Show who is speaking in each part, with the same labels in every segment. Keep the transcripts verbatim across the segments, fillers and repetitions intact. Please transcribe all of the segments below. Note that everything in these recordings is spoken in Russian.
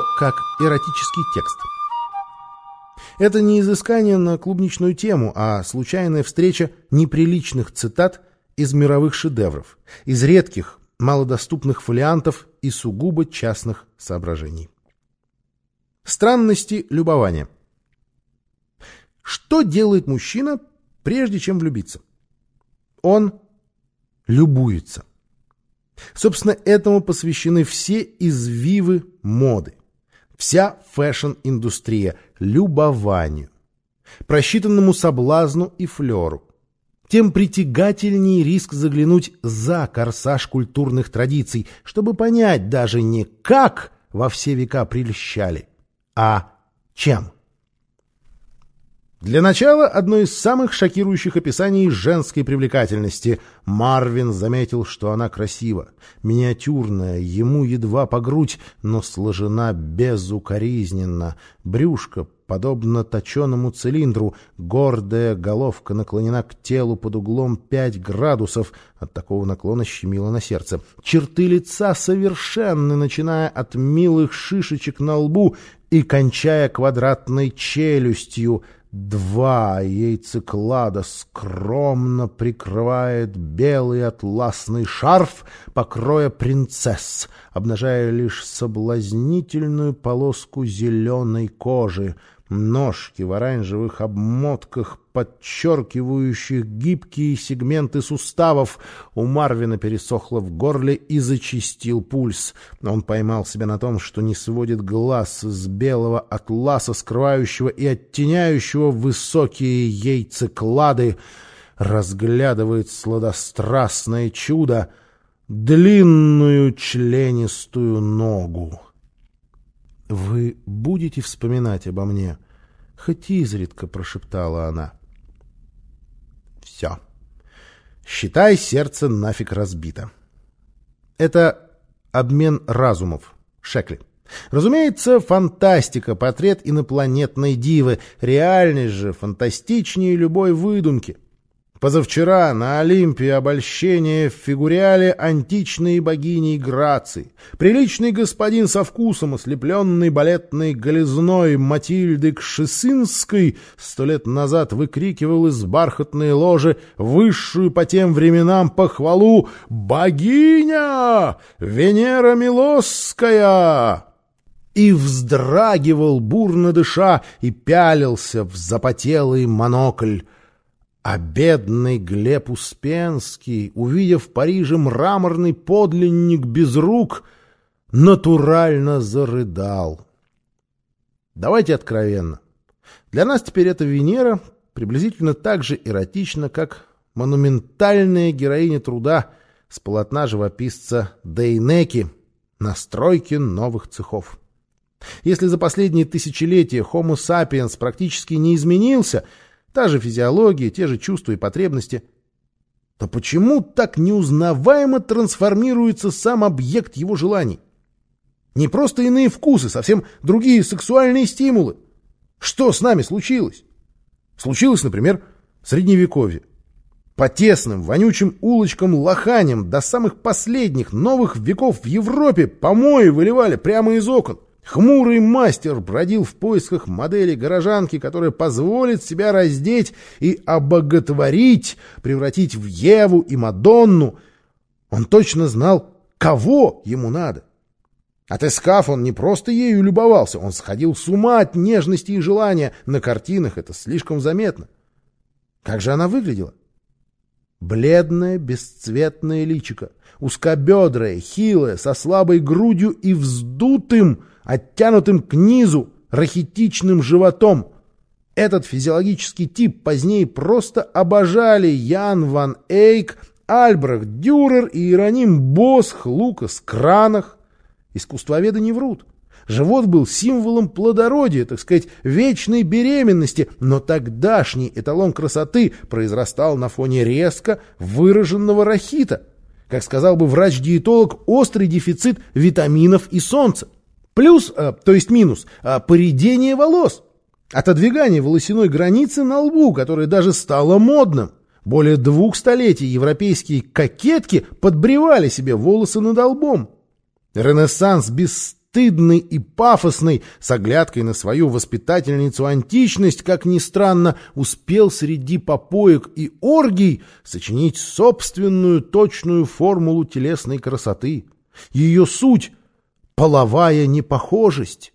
Speaker 1: как эротический текст. Это не изыскание на клубничную тему, а случайная встреча неприличных цитат из мировых шедевров, из редких, малодоступных фолиантов и сугубо частных соображений. Странности любования. Что делает мужчина, прежде чем влюбиться? Он любуется. Собственно, этому посвящены все извивы моды, вся фэшн-индустрия – любованию, просчитанному соблазну и флеру. Тем притягательнее риск заглянуть за корсаж культурных традиций, чтобы понять даже не как во все века прельщали, а чем. Для начала одно из самых шокирующих описаний женской привлекательности. Марвин заметил, что она красива, миниатюрная, ему едва по грудь, но сложена безукоризненно. Брюшко подобно точеному цилиндру, гордая головка наклонена к телу под углом пять градусов. От такого наклона щемило на сердце. Черты лица совершенны, начиная от милых шишечек на лбу и кончая квадратной челюстью. Два яйцеклада скромно прикрывает белый атласный шарф покроя принцесс, обнажая лишь соблазнительную полоску зеленой кожи. Ножки в оранжевых обмотках, подчеркивающих гибкие сегменты суставов. У Марвина пересохло в горле и зачастил пульс. Он поймал себя на том, что не сводит глаз с белого атласа, скрывающего и оттеняющего высокие яйцеклады. Разглядывает сладострастное чудо — длинную членистую ногу. «Вы будете вспоминать обо мне?» — хоть изредка прошептала она. «Все. Считай, сердце нафиг разбито». Это обмен разумов. Шекли. Разумеется, фантастика, портрет инопланетной дивы. Реальность же фантастичнее любой выдумки. Позавчера на Олимпе обольщение в фигуриале античной богини Грации. Приличный господин со вкусом, ослепленный балетной голизной Матильды Кшесинской, сто лет назад выкрикивал из бархатной ложи высшую по тем временам похвалу «Богиня! Венера Милосская!» И вздрагивал, бурно дыша, и пялился в запотелый монокль. А бедный Глеб Успенский, увидев в Париже мраморный подлинник без рук, натурально зарыдал. Давайте откровенно. Для нас теперь эта Венера приблизительно так же эротична, как монументальная героиня труда с полотна живописца Дейнеки на стройке новых цехов. Если за последние тысячелетия Homo sapiens практически не изменился, та же физиология, те же чувства и потребности, то почему так неузнаваемо трансформируется сам объект его желаний? Не просто иные вкусы, совсем другие сексуальные стимулы. Что с нами случилось? Случилось, например, в Средневековье. По тесным, вонючим улочкам-лоханям до самых последних новых веков в Европе помои выливали прямо из окон. Хмурый мастер бродил в поисках модели горожанки, которая позволит себя раздеть и обоготворить, превратить в Еву и Мадонну. Он точно знал, кого ему надо. Отыскав, он не просто ею любовался, он сходил с ума от нежности и желания. На картинах это слишком заметно. Как же она выглядела? Бледное, бесцветное личико, узкобедрое, хилое, со слабой грудью и вздутым, оттянутым к низу, рахитичным животом. Этот физиологический тип позднее просто обожали Ян ван Эйк, Альбрехт Дюрер и Иероним Босх, Лукас Кранах. Искусствоведы не врут. Живот был символом плодородия, так сказать, вечной беременности, но тогдашний эталон красоты произрастал на фоне резко выраженного рахита. Как сказал бы врач-диетолог, острый дефицит витаминов и солнца. Плюс, э, то есть минус, э, поредение волос. Отодвигание волосяной границы на лбу, которое даже стало модным. Более двух столетий европейские кокетки подбривали себе волосы над лбом. Ренессанс без бесстыдный и пафосный, с оглядкой на свою воспитательницу античность, как ни странно, успел среди попоек и оргий сочинить собственную точную формулу телесной красоты. Ее суть — половая непохожесть.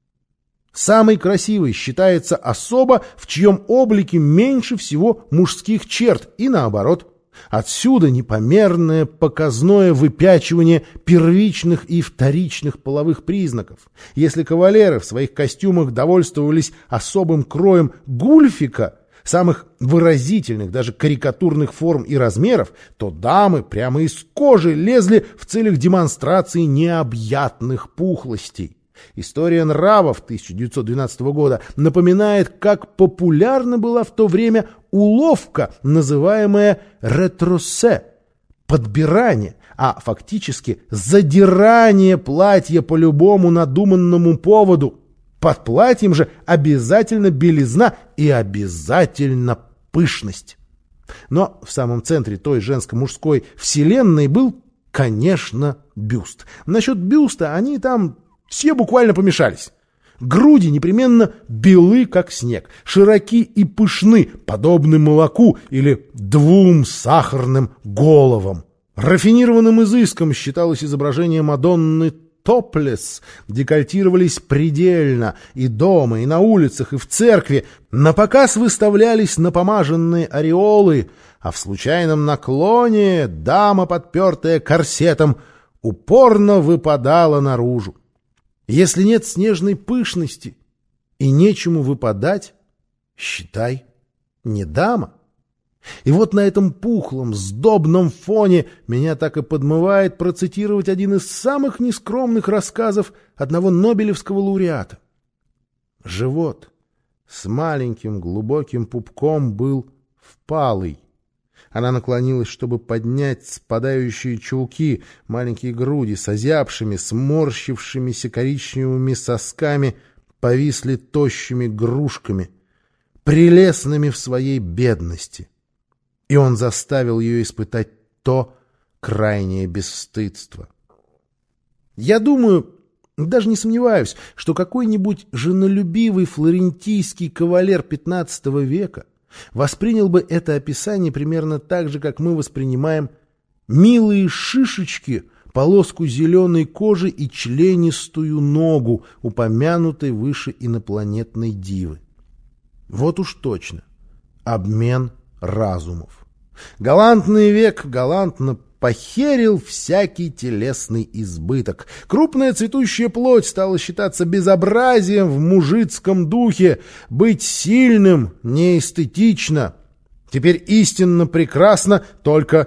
Speaker 1: Самой красивой считается особа, в чьем облике меньше всего мужских черт, и наоборот. Отсюда непомерное показное выпячивание первичных и вторичных половых признаков. Если кавалеры в своих костюмах довольствовались особым кроем гульфика, самых выразительных, даже карикатурных форм и размеров, то дамы прямо из кожи лезли в целях демонстрации необъятных пухлостей. История нравов тысяча девятьсот двенадцатого года напоминает, как популярна была в то время уловка, называемая ретросе – подбирание, а фактически задирание платья по любому надуманному поводу. Под платьем же обязательно белизна и обязательно пышность. Но в самом центре той женско-мужской вселенной был, конечно, бюст. Насчет бюста они там все буквально помешались. Груди непременно белы, как снег, широки и пышны, подобны молоку или двум сахарным головам. Рафинированным изыском считалось изображение Мадонны топлес, декольтировались предельно и дома, и на улицах, и в церкви. На показ выставлялись напомаженные ореолы, а в случайном наклоне дама, подпертая корсетом, упорно выпадала наружу. Если нет снежной пышности и нечему выпадать, считай, не дама. И вот на этом пухлом, сдобном фоне меня так и подмывает процитировать один из самых нескромных рассказов одного нобелевского лауреата. Живот с маленьким глубоким пупком был впалый. Она наклонилась, чтобы поднять спадающие чулки, маленькие груди с озябшими, сморщившимися коричневыми сосками повисли тощими грушками, прелестными в своей бедности. И он заставил ее испытать то крайнее бесстыдство. Я думаю, даже не сомневаюсь, что какой-нибудь женолюбивый флорентийский кавалер пятнадцатого века воспринял бы это описание примерно так же, как мы воспринимаем милые шишечки, полоску зеленой кожи и членистую ногу, упомянутой выше инопланетной дивы. Вот уж точно. Обмен разумов. Галантный век галантно похерил всякий телесный избыток. Крупная цветущая плоть стала считаться безобразием в мужицком духе. Быть сильным неэстетично. Теперь истинно прекрасна только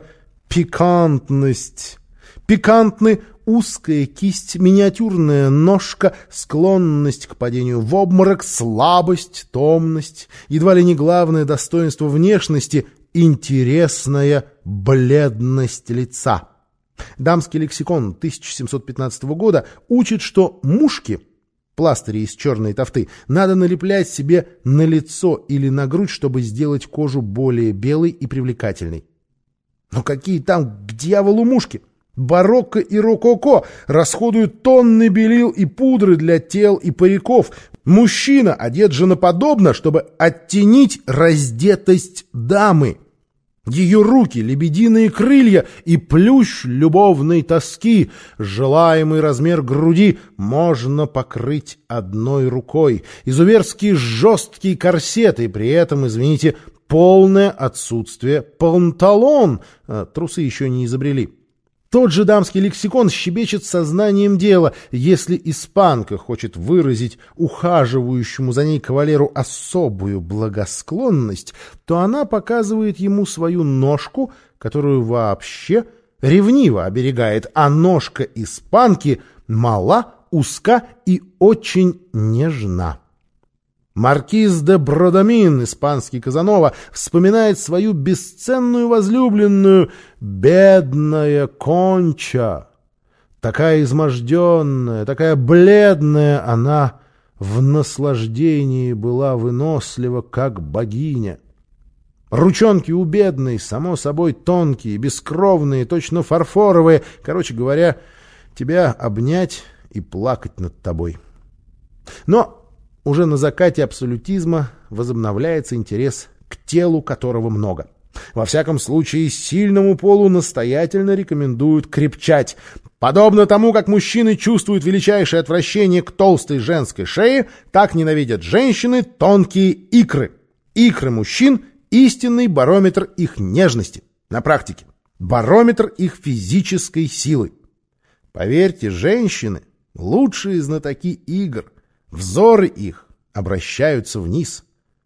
Speaker 1: пикантность. Пикантны узкая кисть, миниатюрная ножка, склонность к падению в обморок, слабость, томность, едва ли не главное достоинство внешности — интересная бледность лица. Дамский лексикон тысяча семьсот пятнадцатого года учит, что мушки, пластыри из черной тафты, надо налеплять себе на лицо или на грудь, чтобы сделать кожу более белой и привлекательной. Но какие там к дьяволу мушки? Барокко и рококо расходуют тонны белил и пудры для тел и париков. Мужчина одет женоподобно, чтобы оттенить раздетость дамы. Ее руки — лебединые крылья и плющ любовной тоски. Желаемый размер груди можно покрыть одной рукой. Изуверские жесткие корсеты, и при этом, извините, полное отсутствие панталон. Трусы еще не изобрели. Тот же дамский лексикон щебечет сознанием дела. Если испанка хочет выразить ухаживающему за ней кавалеру особую благосклонность, то она показывает ему свою ножку, которую вообще ревниво оберегает, а ножка испанки мала, узка и очень нежна. Маркиз де Бродамин, испанский Казанова, вспоминает свою бесценную возлюбленную, бедная Конча. Такая изможденная, такая бледная она в наслаждении была вынослива, как богиня. Ручонки у бедной, само собой, тонкие, бескровные, точно фарфоровые. Короче говоря, тебя обнять и плакать над тобой. Но уже на закате абсолютизма возобновляется интерес к телу, которого много. Во всяком случае, сильному полу настоятельно рекомендуют крепчать. Подобно тому, как мужчины чувствуют величайшее отвращение к толстой женской шее, так ненавидят женщины тонкие икры. Икры мужчин – истинный барометр их нежности. На практике – барометр их физической силы. Поверьте, женщины – лучшие знатоки игр. Взоры их обращаются вниз.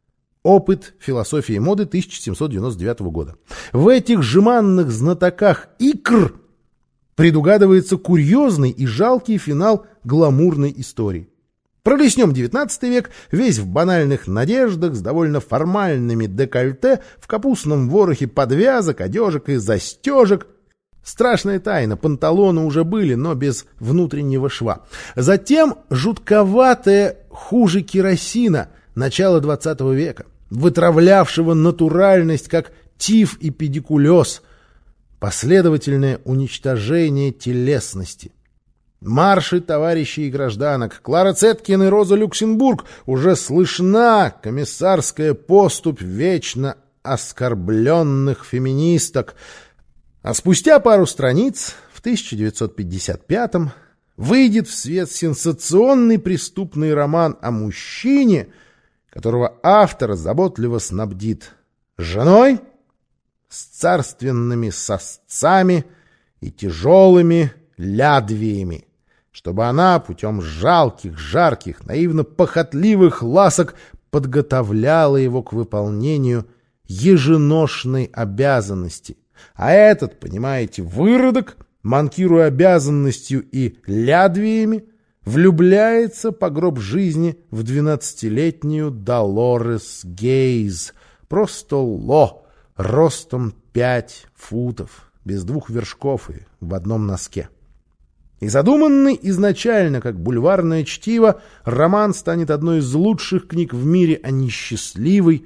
Speaker 1: Опыт философии моды тысяча семьсот девяносто девятого года. В этих жеманных знатоках икр предугадывается курьезный и жалкий финал гламурной истории. Пролистнем девятнадцатый век, весь в банальных надеждах, с довольно формальными декольте, в капустном ворохе подвязок, одежек и застежек. Страшная тайна, панталоны уже были, но без внутреннего шва. Затем жутковатое хуже керосина начала двадцатого века, вытравлявшего натуральность, как тиф и педикулез, последовательное уничтожение телесности. Марши товарищей и гражданок, Клара Цеткин и Роза Люксембург, уже слышна комиссарская поступь вечно оскорбленных феминисток. А спустя пару страниц, в тысяча девятьсот пятьдесят пятом, выйдет в свет сенсационный преступный роман о мужчине, которого автор заботливо снабдит женой с царственными сосцами и тяжелыми лядвиями, чтобы она путем жалких, жарких, наивно-похотливых ласок подготовляла его к выполнению еженошной обязанности. А этот, понимаете, выродок, манкируя обязанностью и лядвиями, влюбляется по гроб жизни в двенадцатилетнюю Долорес Гейз, просто ло, ростом пять футов, без двух вершков и в одном носке. И задуманный изначально как бульварное чтиво, роман станет одной из лучших книг в мире о несчастливой,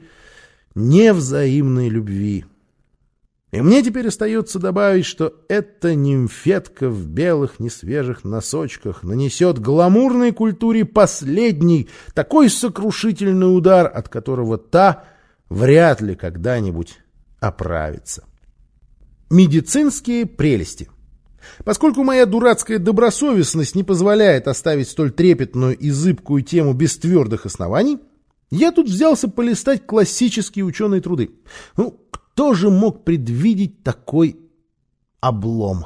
Speaker 1: невзаимной любви. И мне теперь остается добавить, что эта нимфетка в белых несвежих носочках нанесет гламурной культуре последний, такой сокрушительный удар, от которого та вряд ли когда-нибудь оправится. Медицинские прелести. Поскольку моя дурацкая добросовестность не позволяет оставить столь трепетную и зыбкую тему без твердых оснований, я тут взялся полистать классические ученые труды. Ну, кто же мог предвидеть такой облом?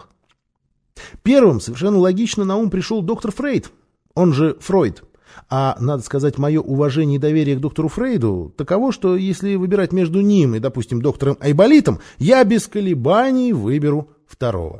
Speaker 1: Первым совершенно логично на ум пришел доктор Фрейд, он же Фройд. А, надо сказать, мое уважение и доверие к доктору Фрейду таково, что если выбирать между ним и, допустим, доктором Айболитом, я без колебаний выберу второго.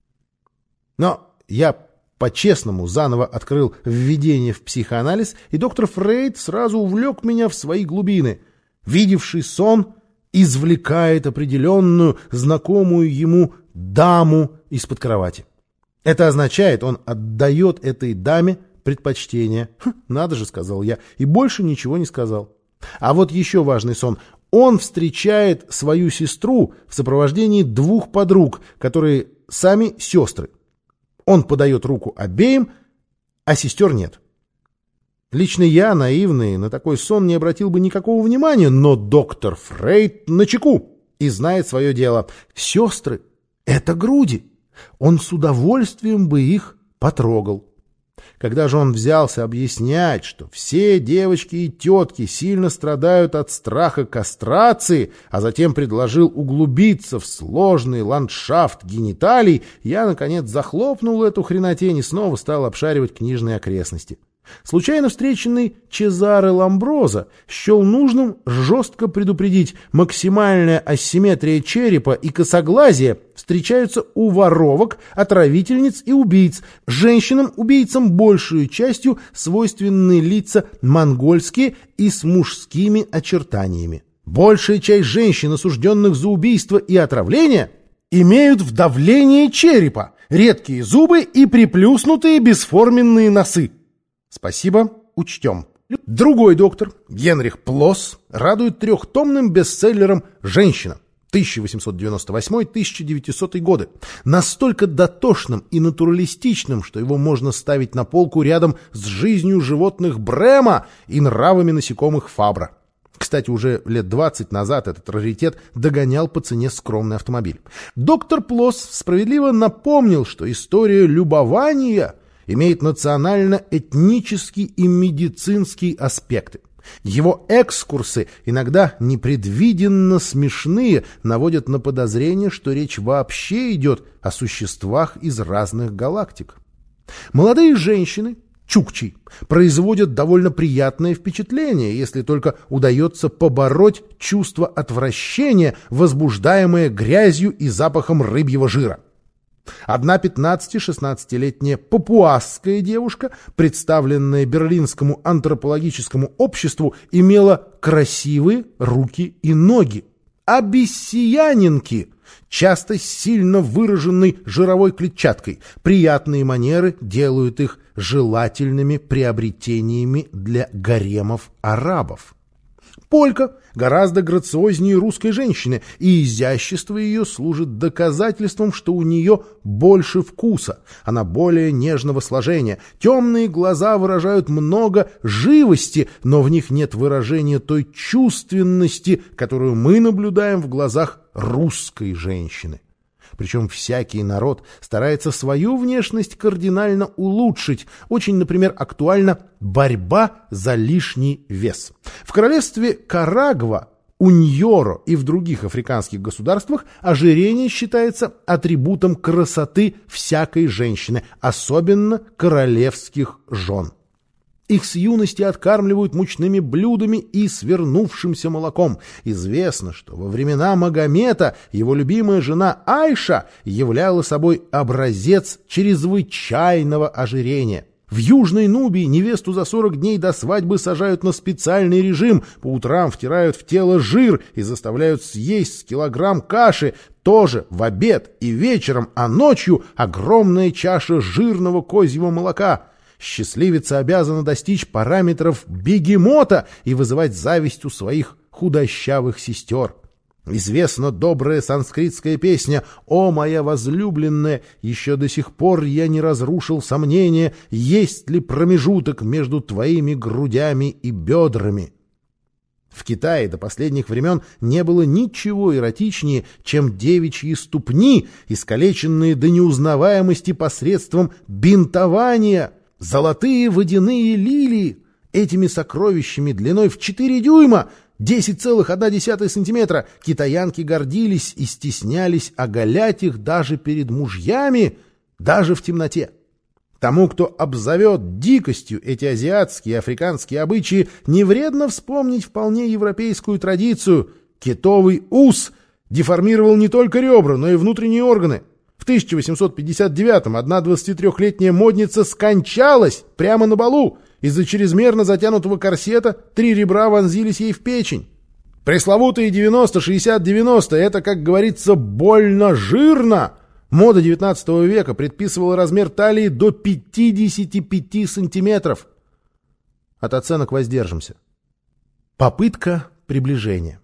Speaker 1: Но я по-честному заново открыл введение в психоанализ, и доктор Фрейд сразу увлек меня в свои глубины. Видевший сон извлекает определенную, знакомую ему даму из-под кровати. Это означает, он отдает этой даме предпочтение. Хм, надо же, сказал я, и больше ничего не сказал. А вот еще важный сон. Он встречает свою сестру в сопровождении двух подруг, которые сами сестры. Он подает руку обеим, а сестер нет. Лично я, наивный, на такой сон не обратил бы никакого внимания, но доктор Фрейд начеку и знает свое дело. Сестры — это груди. Он с удовольствием бы их потрогал. Когда же он взялся объяснять, что все девочки и тетки сильно страдают от страха кастрации, а затем предложил углубиться в сложный ландшафт гениталий, я, наконец, захлопнул эту хренотень и снова стал обшаривать книжные окрестности. Случайно встреченный Чезаре Ламброзо счел нужным жестко предупредить: максимальная асимметрия черепа и косоглазие встречаются у воровок, отравительниц и убийц. Женщинам-убийцам большую частью свойственны лица монгольские и с мужскими очертаниями. Большая часть женщин, осужденных за убийство и отравление, имеют вдавление черепа, редкие зубы и приплюснутые бесформенные носы. Спасибо, учтем. Другой доктор, Генрих Плосс, радует трехтомным бестселлером «Женщина». тысяча восемьсот девяносто восьмой — тысяча девятисотый годы, настолько дотошным и натуралистичным, что его можно ставить на полку рядом с жизнью животных Брема и нравами насекомых Фабра. Кстати, уже лет двадцать назад этот раритет догонял по цене скромный автомобиль. Доктор Плос справедливо напомнил, что история любования имеет национально-этнический и медицинский аспекты. Его экскурсы, иногда непредвиденно смешные, наводят на подозрение, что речь вообще идет о существах из разных галактик. Молодые женщины, чукчи, производят довольно приятное впечатление, если только удается побороть чувство отвращения, возбуждаемое грязью и запахом рыбьего жира. Одна пятнадцати-шестнадцатилетняя папуасская девушка, представленная Берлинскому антропологическому обществу, имела красивые руки и ноги. Абиссиянинки, часто с сильно выраженной жировой клетчаткой. Приятные манеры делают их желательными приобретениями для гаремов арабов. Полька гораздо грациознее русской женщины, и изящество ее служит доказательством, что у нее больше вкуса, она более нежного сложения. Темные глаза выражают много живости, но в них нет выражения той чувственности, которую мы наблюдаем в глазах русской женщины. Причем всякий народ старается свою внешность кардинально улучшить. Очень, например, актуальна борьба за лишний вес. В королевстве Карагва, Уньоро и в других африканских государствах ожирение считается атрибутом красоты всякой женщины, особенно королевских жен. Их с юности откармливают мучными блюдами и свернувшимся молоком. Известно, что во времена Магомета его любимая жена Айша являла собой образец чрезвычайного ожирения. В Южной Нубии невесту за сорок дней до свадьбы сажают на специальный режим, по утрам втирают в тело жир и заставляют съесть с килограмм каши, тоже в обед и вечером, а ночью огромная чаша жирного козьего молока. Счастливица обязана достичь параметров бегемота и вызывать зависть у своих худощавых сестер. Известна добрая санскритская песня «О, моя возлюбленная, еще до сих пор я не разрушил сомнения, есть ли промежуток между твоими грудями и бедрами». В Китае до последних времен не было ничего эротичнее, чем девичьи ступни, искалеченные до неузнаваемости посредством бинтования. Золотые водяные лилии, этими сокровищами длиной в четыре дюйма, десять целых одна десятая сантиметра, китаянки гордились и стеснялись оголять их даже перед мужьями, даже в темноте. Тому, кто обзовет дикостью эти азиатские и африканские обычаи, не вредно вспомнить вполне европейскую традицию. Китовый ус деформировал не только ребра, но и внутренние органы. В тысяча восемьсот пятьдесят девятом одна двадцатитрёхлетняя модница скончалась прямо на балу. Из-за чрезмерно затянутого корсета три ребра вонзились ей в печень. Пресловутые девяносто шестьдесят девяносто — это, как говорится, больно жирно. Мода девятнадцатого века предписывала размер талии до пятидесяти пяти сантиметров. От оценок воздержимся. Попытка приближения.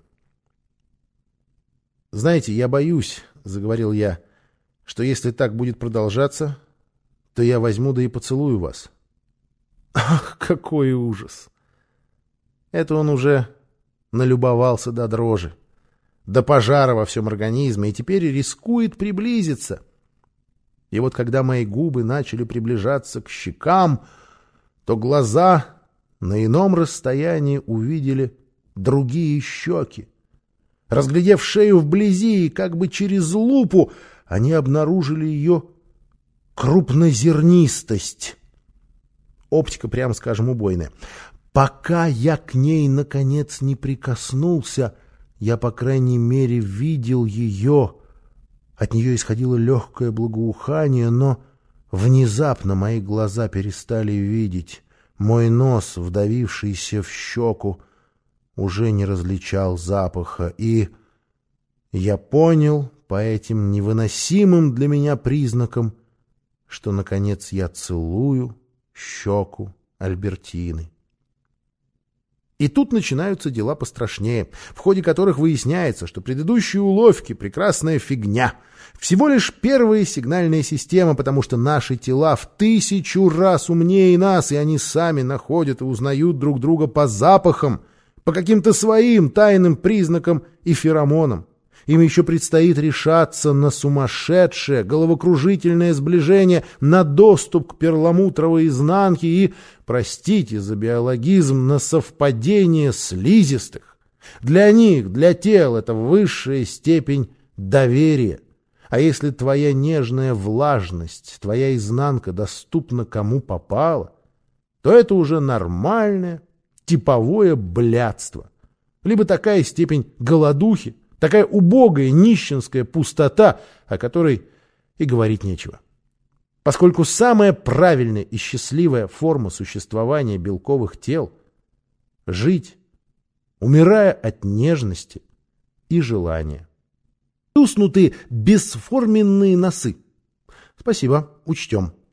Speaker 1: «Знаете, я боюсь, — заговорил я, — что если так будет продолжаться, то я возьму да и поцелую вас». Ах, какой ужас! Это он уже налюбовался до дрожи, до пожара во всем организме, и теперь рискует приблизиться. И вот когда мои губы начали приближаться к щекам, то глаза на ином расстоянии увидели другие щеки. Разглядев шею вблизи и как бы через лупу, они обнаружили ее крупнозернистость. Оптика, прямо скажем, убойная. Пока я к ней, наконец, не прикоснулся, я, по крайней мере, видел ее. От нее исходило легкое благоухание, но внезапно мои глаза перестали видеть. Мой нос, вдавившийся в щеку, уже не различал запаха, и я понял по этим невыносимым для меня признакам, что, наконец, я целую щеку Альбертины. И тут начинаются дела пострашнее, в ходе которых выясняется, что предыдущие уловки — прекрасная фигня. Всего лишь первая сигнальная система, потому что наши тела в тысячу раз умнее нас, и они сами находят и узнают друг друга по запахам, по каким-то своим тайным признакам и феромонам. Им еще предстоит решаться на сумасшедшее, головокружительное сближение, на доступ к перламутровой изнанке и, простите за биологизм, на совпадение слизистых. Для них, для тел, это высшая степень доверия. А если твоя нежная влажность, твоя изнанка доступна кому попало, то это уже нормальное, типовое блядство. Либо такая степень голодухи, такая убогая нищенская пустота, о которой и говорить нечего. Поскольку самая правильная и счастливая форма существования белковых тел — жить, умирая от нежности и желания. Плюснутые бесформенные носы. Спасибо, учтем.